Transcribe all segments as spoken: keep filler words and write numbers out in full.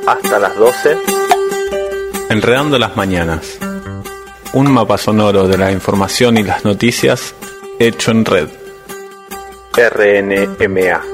hasta las doce. Enredando las mañanas. Un mapa sonoro de la información y las noticias hecho en red. R N M A.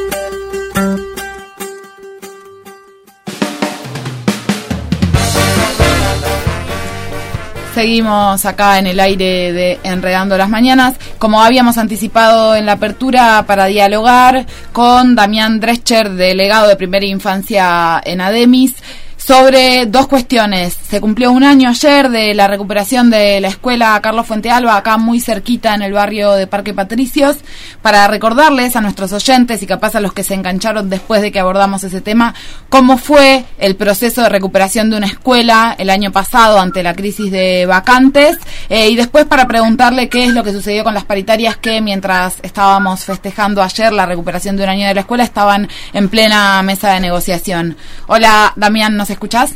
Seguimos acá en el aire de Enredando las Mañanas, como habíamos anticipado en la apertura, para dialogar con Damián Drescher, delegado de Primera Infancia en ADEMIS, sobre dos cuestiones. Se cumplió un año ayer de la recuperación de la escuela Carlos Fuentealba, acá muy cerquita en el barrio de Parque Patricios, para recordarles a nuestros oyentes y capaz a los que se engancharon después de que abordamos ese tema, cómo fue el proceso de recuperación de una escuela el año pasado ante la crisis de vacantes, eh, y después para preguntarle qué es lo que sucedió con las paritarias que, mientras estábamos festejando ayer la recuperación de un año de la escuela, estaban en plena mesa de negociación. Hola, Damián, ¿nos escuchás?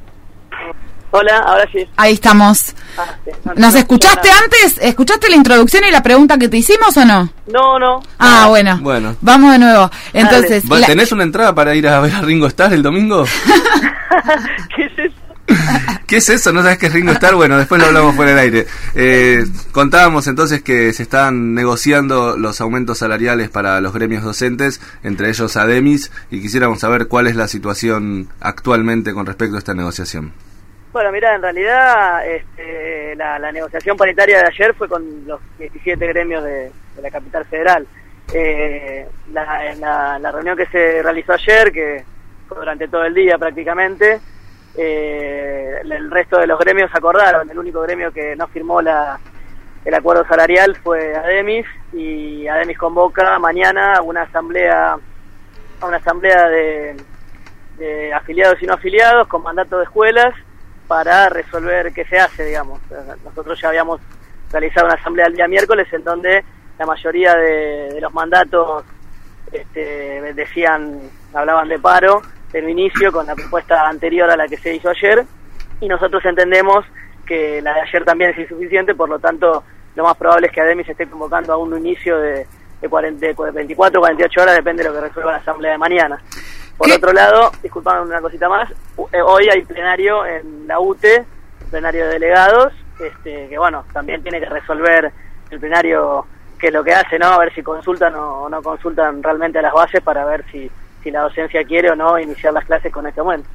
Hola, ahora sí. Ahí estamos. Ah, sí. No, ¿Nos no, escuchaste no, no. antes? ¿Escuchaste la introducción y la pregunta que te hicimos o no? No, no. Ah, ah bueno. Bueno. Vamos de nuevo. Entonces, la... la... ¿tenés una entrada para ir a ver a Ringo Starr el domingo? ¿Qué es eso? ¿Qué es eso? ¿No sabes qué es Ringo Starr? Bueno, después lo hablamos fuera del aire. Eh, contábamos entonces que se están negociando los aumentos salariales para los gremios docentes, entre ellos ADEMIS, y quisiéramos saber cuál es la situación actualmente con respecto a esta negociación. Bueno, mira, en realidad este, la, la negociación paritaria de ayer fue con los diecisiete gremios de, de la capital federal. Eh, la, en la, la reunión que se realizó ayer, que fue durante todo el día prácticamente, eh, el resto de los gremios acordaron. El único gremio que no firmó la, el acuerdo salarial fue ADEMIS, y ADEMIS convoca mañana a una asamblea, a una asamblea de, de afiliados y no afiliados con mandato de escuelas, para resolver qué se hace, digamos. Nosotros ya habíamos realizado una asamblea el día miércoles en donde la mayoría de, de los mandatos este, decían, hablaban de paro en un inicio con la propuesta anterior a la que se hizo ayer, y nosotros entendemos que la de ayer también es insuficiente, por lo tanto lo más probable es que ADEMIS esté convocando a un inicio de, de, cuarenta, de veinticuatro o cuarenta y ocho horas, depende de lo que resuelva la asamblea de mañana. Por ¿Qué? Otro lado, disculpame una cosita más, hoy hay plenario en la U T E, plenario de delegados, este, que bueno, también tiene que resolver el plenario qué es lo que hace, ¿no? A ver si consultan o no consultan realmente a las bases para ver si, si la docencia quiere o no iniciar las clases con este aumento.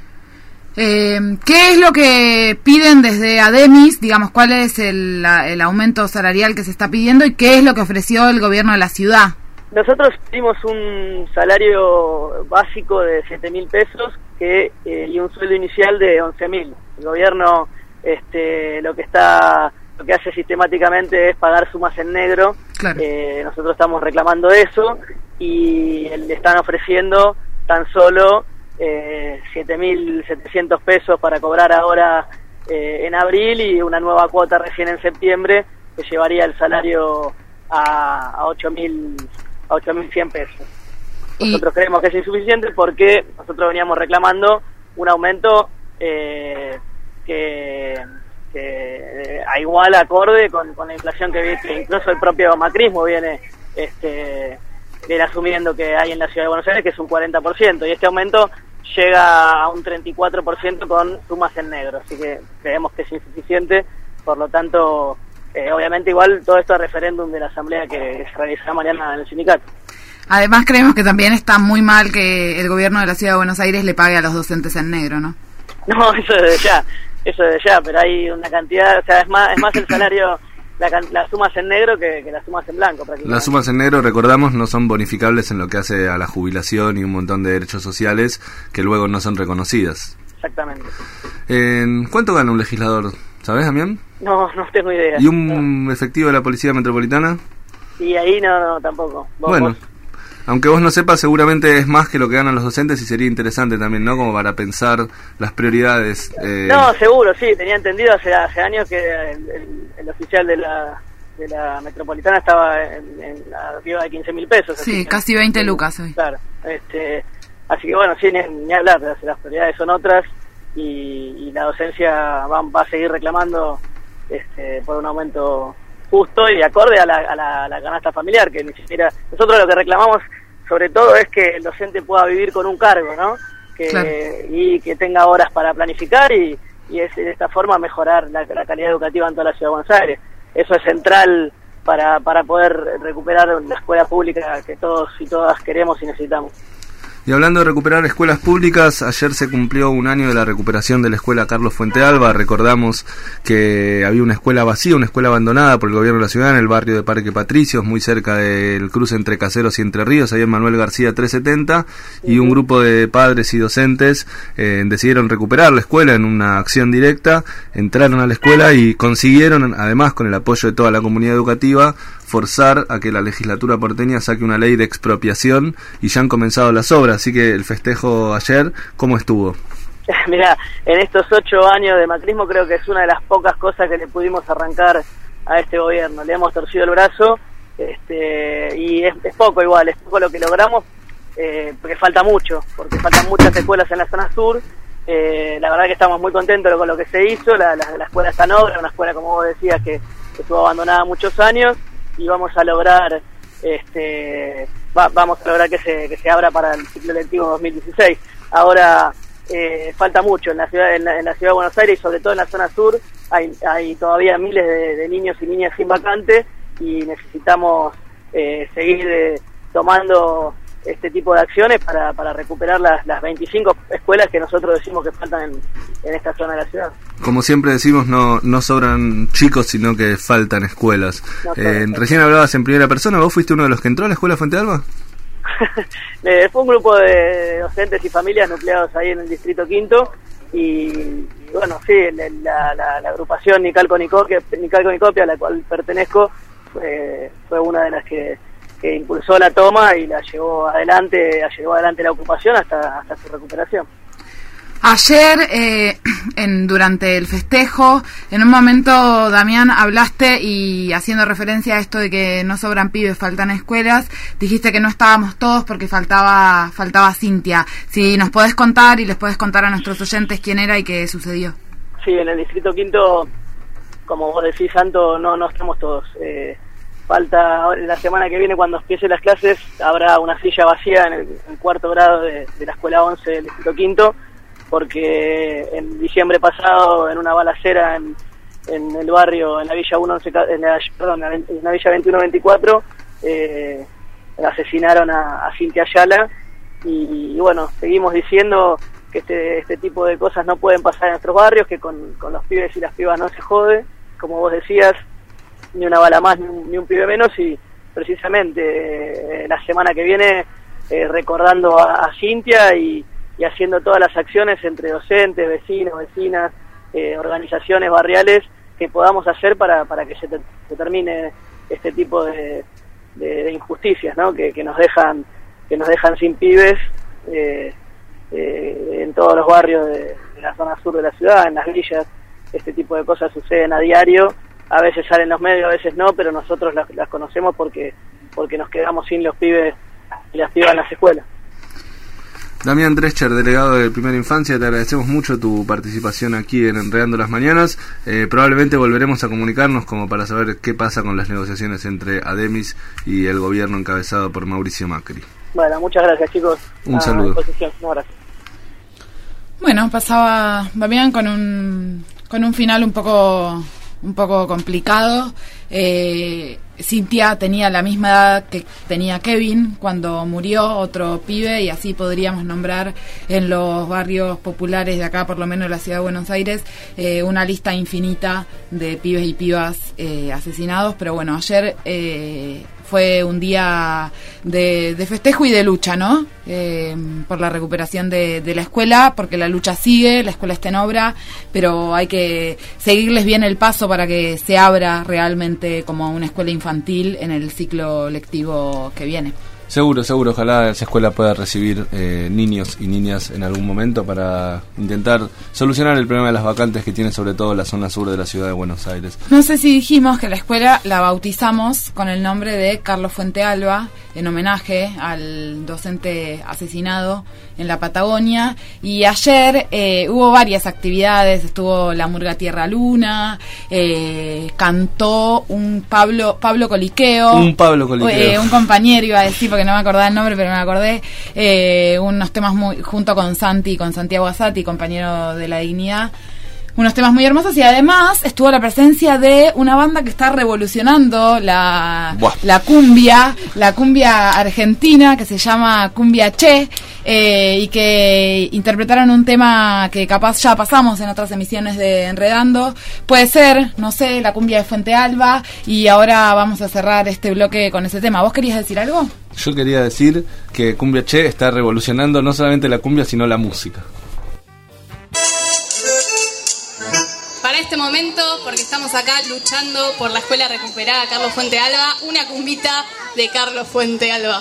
Eh, ¿Qué es lo que piden desde ADEMIS? Digamos, ¿cuál es el, la, el aumento salarial que se está pidiendo y qué es lo que ofreció el gobierno de la ciudad? Nosotros pedimos un salario básico de siete mil pesos que, eh, y un sueldo inicial de once mil. El gobierno este, lo que está lo que hace sistemáticamente es pagar sumas en negro. Claro. Eh, nosotros estamos reclamando eso y le están ofreciendo tan solo eh, siete mil setecientos pesos para cobrar ahora eh, en abril, y una nueva cuota recién en septiembre que llevaría el salario a, a ocho mil cien pesos. Nosotros ¿Y? creemos que es insuficiente porque nosotros veníamos reclamando un aumento eh, que, que a igual acorde con, con la inflación que, que incluso el propio macrismo viene este viene asumiendo que hay en la Ciudad de Buenos Aires, que es un cuarenta por ciento, y este aumento llega a un treinta y cuatro por ciento con sumas en negro, así que creemos que es insuficiente. Por lo tanto, Eh, obviamente igual todo esto es referéndum de la asamblea que se realizará mañana en el sindicato. Además creemos que también está muy mal que el gobierno de la Ciudad de Buenos Aires le pague a los docentes en negro, ¿no? No, eso desde ya, eso desde ya, pero hay una cantidad, o sea, es más, es más el salario, la, las sumas en negro que, que las sumas en blanco prácticamente. Las sumas en negro, recordamos, no son bonificables en lo que hace a la jubilación y un montón de derechos sociales que luego no son reconocidas. Exactamente. Eh, ¿Cuánto gana un legislador? ¿Sabés, Damián? No, no tengo idea. ¿Y un no. efectivo de la Policía Metropolitana? Y ahí no, no, tampoco. ¿Vos, bueno, vos? Aunque vos no sepas, seguramente es más que lo que ganan los docentes, y sería interesante también, ¿no? Como para pensar las prioridades. Eh... No, seguro, sí. Tenía entendido hace, hace años que el, el, el oficial de la de la Metropolitana estaba en, en arriba de quince mil pesos. Sí, así, casi veinte lucas hoy. Claro. Este, así que bueno, sí, ni, ni hablar, las prioridades son otras. Y, y la docencia va, va a seguir reclamando este, por un aumento justo y acorde a la, a, la, a la canasta familiar, que ni siquiera nosotros lo que reclamamos sobre todo es que el docente pueda vivir con un cargo, ¿no? que, claro. y que tenga horas para planificar y, y es de esta forma mejorar la, la calidad educativa en toda la Ciudad de Buenos Aires. Eso es central para, para poder recuperar la escuela pública que todos y todas queremos y necesitamos. Y hablando de recuperar escuelas públicas, ayer se cumplió un año de la recuperación de la escuela Carlos Fuentealba. Recordamos que había una escuela vacía, una escuela abandonada por el gobierno de la ciudad en el barrio de Parque Patricios, muy cerca del cruce entre Caseros y Entre Ríos, ahí en Manuel García trescientos setenta, y un grupo de padres y docentes eh, decidieron recuperar la escuela en una acción directa, entraron a la escuela y consiguieron, además con el apoyo de toda la comunidad educativa, forzar a que la legislatura porteña saque una ley de expropiación y ya han comenzado las obras, así que el festejo ayer, ¿cómo estuvo? Mirá, en estos ocho años de macrismo creo que es una de las pocas cosas que le pudimos arrancar a este gobierno, le hemos torcido el brazo este, y es, es poco igual, es poco lo que logramos eh, porque falta mucho, porque faltan muchas escuelas en la zona sur. Eh, la verdad que estamos muy contentos con lo que se hizo, la, la, la escuela está en obra, una escuela como vos decías que estuvo abandonada muchos años y vamos a lograr este va, vamos a lograr que se que se abra para el ciclo lectivo dos mil dieciséis. Ahora eh, falta mucho en la ciudad en la, en la ciudad de Buenos Aires y sobre todo en la zona sur hay hay todavía miles de, de niños y niñas sin vacantes y necesitamos eh, seguir eh, tomando este tipo de acciones para, para recuperar las, las veinticinco escuelas que nosotros decimos que faltan en, en esta zona de la ciudad. Como siempre decimos, no no sobran chicos, sino que faltan escuelas. No eh, recién hablabas en primera persona, ¿vos fuiste uno de los que entró a la escuela Fuentealba? eh, fue un grupo de docentes y familias nucleados ahí en el Distrito Quinto y, y bueno, sí, la, la, la agrupación Nicalco Nicopia, Nicalco Nicopia, a la cual pertenezco, fue, fue una de las que que impulsó la toma y la llevó adelante, la llevó adelante la ocupación hasta hasta su recuperación. Ayer, eh, en, durante el festejo, en un momento, Damián, hablaste y haciendo referencia a esto de que no sobran pibes, faltan escuelas, dijiste que no estábamos todos porque faltaba faltaba Cintia. Si nos podés contar y les podés contar a nuestros oyentes quién era y qué sucedió. Sí, en el Distrito Quinto, como vos decís, Santo, no, no estamos todos. Eh, Falta, la semana que viene cuando empiecen las clases, habrá una silla vacía en el, en el cuarto grado de, de la escuela once del Distrito Quinto, porque en diciembre pasado, en una balacera en, en el barrio, en la Villa uno, en la, perdón, en la Villa veintiuno veinticuatro, eh, asesinaron a, a Cintia Ayala, y, y bueno, seguimos diciendo que este, este tipo de cosas no pueden pasar en nuestros barrios, que con, con los pibes y las pibas no se jode, como vos decías, ni una bala más, ni un, ni un pibe menos, y precisamente eh, la semana que viene eh, recordando a, a Cintia y, y haciendo todas las acciones entre docentes, vecinos, vecinas, eh, organizaciones barriales que podamos hacer para, para que se, te, se termine este tipo de, de, de injusticias, ¿no? que, que nos dejan que nos dejan sin pibes eh, eh, en todos los barrios de, de la zona sur de la ciudad, en las villas. Este tipo de cosas suceden a diario. A veces salen los medios, a veces no, pero nosotros las, las conocemos porque porque nos quedamos sin los pibes y las pibas en las escuelas. Damián Drescher, delegado de Primera Infancia, te agradecemos mucho tu participación aquí en Enredando las Mañanas. Eh, probablemente volveremos a comunicarnos como para saber qué pasa con las negociaciones entre Ademis y el gobierno encabezado por Mauricio Macri. Bueno, muchas gracias, chicos. Un a saludo. Un abrazo. Bueno, pasaba Damián con un con un final un poco un poco complicado. Eh, Cintia tenía la misma edad que tenía Kevin cuando murió, otro pibe, y así podríamos nombrar en los barrios populares de acá, por lo menos de la ciudad de Buenos Aires, eh, una lista infinita de pibes y pibas eh, asesinados. Pero bueno, ayer eh, fue un día de, de festejo y de lucha, ¿no? Eh, por la recuperación de, de la escuela, porque la lucha sigue, la escuela está en obra, pero hay que seguirles bien el paso para que se abra realmente como una escuela infantil en el ciclo lectivo que viene. Seguro, seguro, ojalá esa escuela pueda recibir eh, niños y niñas en algún momento para intentar solucionar el problema de las vacantes que tiene sobre todo la zona sur de la ciudad de Buenos Aires. No sé si dijimos que la escuela la bautizamos con el nombre de Carlos Fuentealba, en homenaje al docente asesinado en la Patagonia, y ayer eh, hubo varias actividades, estuvo la Murga Tierra Luna, eh, cantó un Pablo Pablo Coliqueo, un Pablo Coliqueo, eh, un compañero iba a decir, porque no me acordaba el nombre, pero me acordé, eh, unos temas muy, junto con Santi, con Santiago Asati, compañero de La Dignidad, unos temas muy hermosos, y además estuvo la presencia de una banda que está revolucionando la, la cumbia, la cumbia argentina, que se llama Cumbia Che, eh, y que interpretaron un tema que capaz ya pasamos en otras emisiones de Enredando. Puede ser, no sé, la cumbia de Fuente Alba, y ahora vamos a cerrar este bloque con ese tema. ¿Vos querías decir algo? Yo quería decir que Cumbia Che está revolucionando no solamente la cumbia, sino la música. Para este momento, porque estamos acá luchando por la escuela recuperada Carlos Fuente Alba, una cumbita de Carlos Fuente Alba.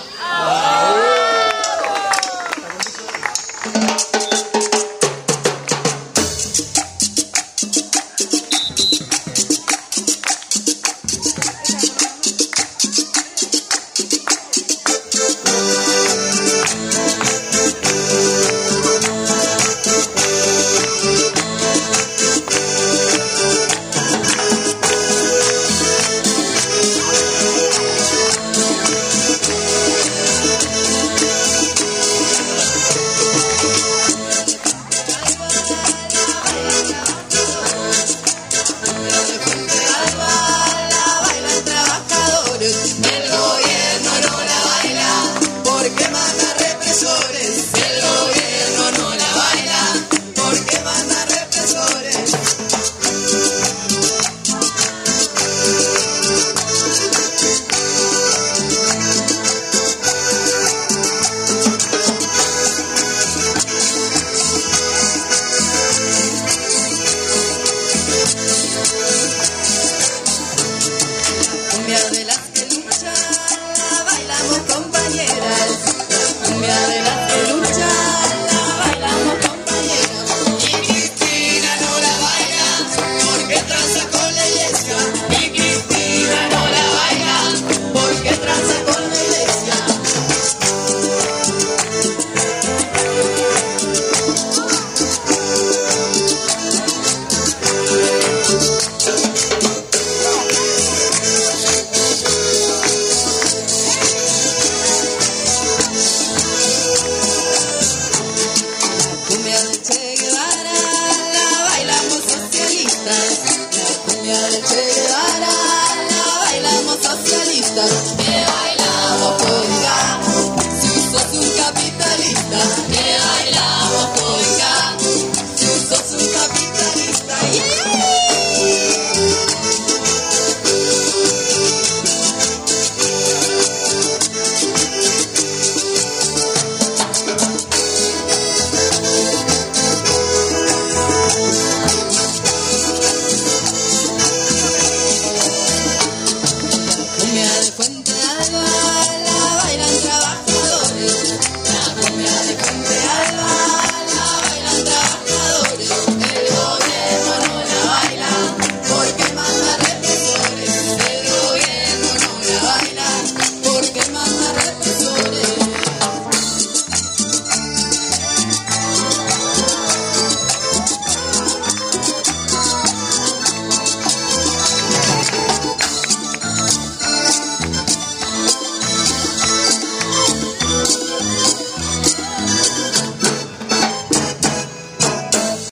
Cumbia de